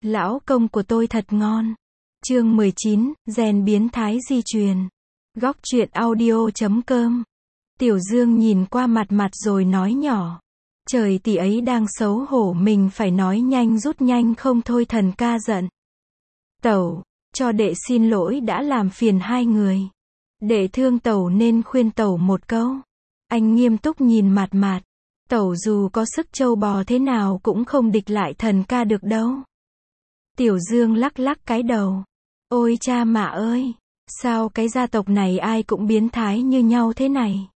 Lão công của tôi thật ngon. Chương 19, gen biến thái di truyền. Góc truyện audio.com. Tiểu Dương nhìn qua mặt mặt rồi nói nhỏ. Trời, tỷ ấy đang xấu hổ, mình phải nói nhanh rút nhanh không thôi thần ca giận. Tẩu, cho đệ xin lỗi đã làm phiền hai người. Đệ thương tẩu nên khuyên tẩu một câu. Anh nghiêm túc nhìn mặt mặt. Tẩu dù có sức trâu bò thế nào cũng không địch lại thần ca được đâu. Tiểu Dương lắc lắc cái đầu. Ôi cha mạ ơi, sao cái gia tộc này ai cũng biến thái như nhau thế này?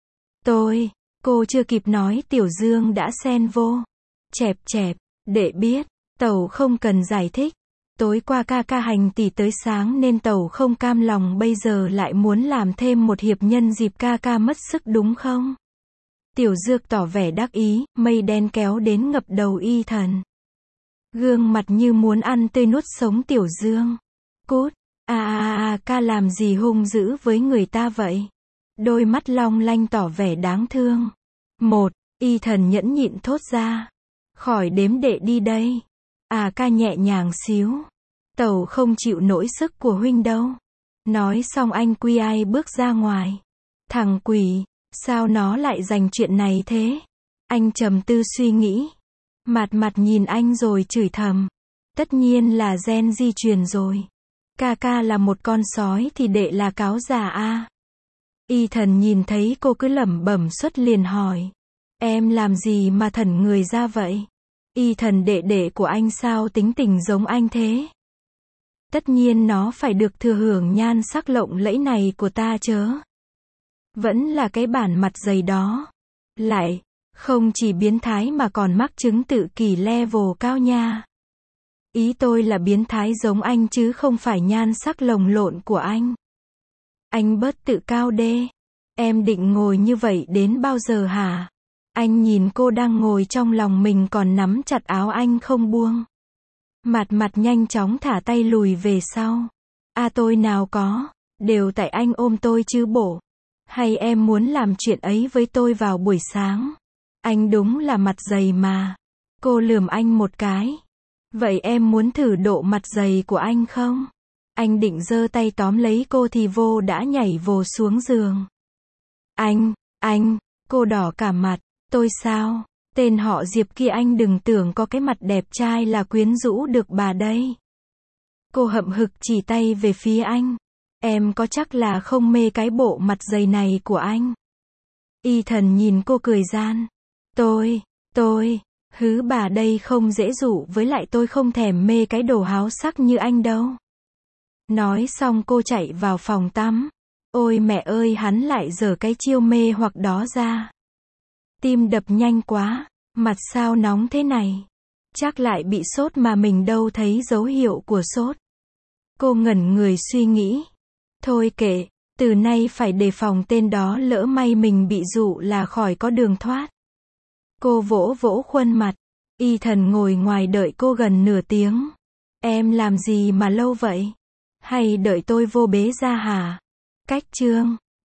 Cô chưa kịp nói Tiểu Dương đã xen vô. Chẹp chẹp, đệ biết, tẩu không cần giải thích. Tối qua ca ca hành tỷ tới sáng nên tẩu không cam lòng, bây giờ lại muốn làm thêm một hiệp nhân dịp ca ca mất sức đúng không? Tiểu Dược tỏ vẻ đắc ý, mây đen kéo đến ngập đầu Y Thần. Gương mặt như muốn ăn tươi nuốt sống Tiểu Dương. Cút, ca làm gì hung dữ với người ta vậy? Đôi mắt long lanh tỏ vẻ đáng thương. Y Thần nhẫn nhịn thốt ra. Khỏi đếm đệ đi đây. Ca nhẹ nhàng xíu. Tẩu không chịu nổi sức của huynh đâu. Nói xong anh quy ai bước ra ngoài. Thằng quỷ, sao nó lại dành chuyện này thế? Anh trầm tư suy nghĩ. Mặt mặt nhìn anh rồi chửi thầm. Tất nhiên là gen di truyền rồi. Ca là một con sói thì đệ là cáo già a. Y Thần nhìn thấy cô cứ lẩm bẩm suốt liền hỏi. Em làm gì mà thẩn người ra vậy? Y Thần, đệ của anh sao tính tình giống anh thế? Tất nhiên nó phải được thừa hưởng nhan sắc lộng lẫy này của ta chớ. Vẫn là cái bản mặt dày đó. Lại, không chỉ biến thái mà còn mắc chứng tự kỷ level cao nha. Ý tôi là biến thái giống anh chứ không phải nhan sắc lồng lộn của anh. Anh bớt tự cao đê. Em định ngồi như vậy đến bao giờ hả? Anh nhìn cô đang ngồi trong lòng mình còn nắm chặt áo anh không buông. Mặt mặt nhanh chóng thả tay lùi về sau. Tôi nào có, đều tại anh ôm tôi chứ bộ. Hay em muốn làm chuyện ấy với tôi vào buổi sáng? Anh đúng là mặt dày mà. Cô lườm anh một cái. Vậy em muốn thử độ mặt dày của anh không? Anh định giơ tay tóm lấy cô thì vô đã nhảy vồ xuống giường. Anh, cô đỏ cả mặt. Tôi sao? Tên họ Diệp kia anh đừng tưởng có cái mặt đẹp trai là quyến rũ được bà đây. Cô hậm hực chỉ tay về phía anh. Em có chắc là không mê cái bộ mặt dày này của anh? Y Thần nhìn cô cười gian. Hứ bà đây không dễ dụ, với lại tôi không thèm mê cái đồ háo sắc như anh đâu. Nói xong cô chạy vào phòng tắm. Ôi mẹ ơi, hắn lại giở cái chiêu mê hoặc đó ra. Tim đập nhanh quá, mặt sao nóng thế này? Chắc lại bị sốt mà mình đâu thấy dấu hiệu của sốt. Cô ngẩn người suy nghĩ. Thôi kệ, từ nay phải đề phòng tên đó, lỡ may mình bị dụ là khỏi có đường thoát. Cô vỗ vỗ khuôn mặt. Y Thần ngồi ngoài đợi cô gần nửa tiếng. Em làm gì mà lâu vậy? Hay đợi tôi vô bế ra hả? Cách chương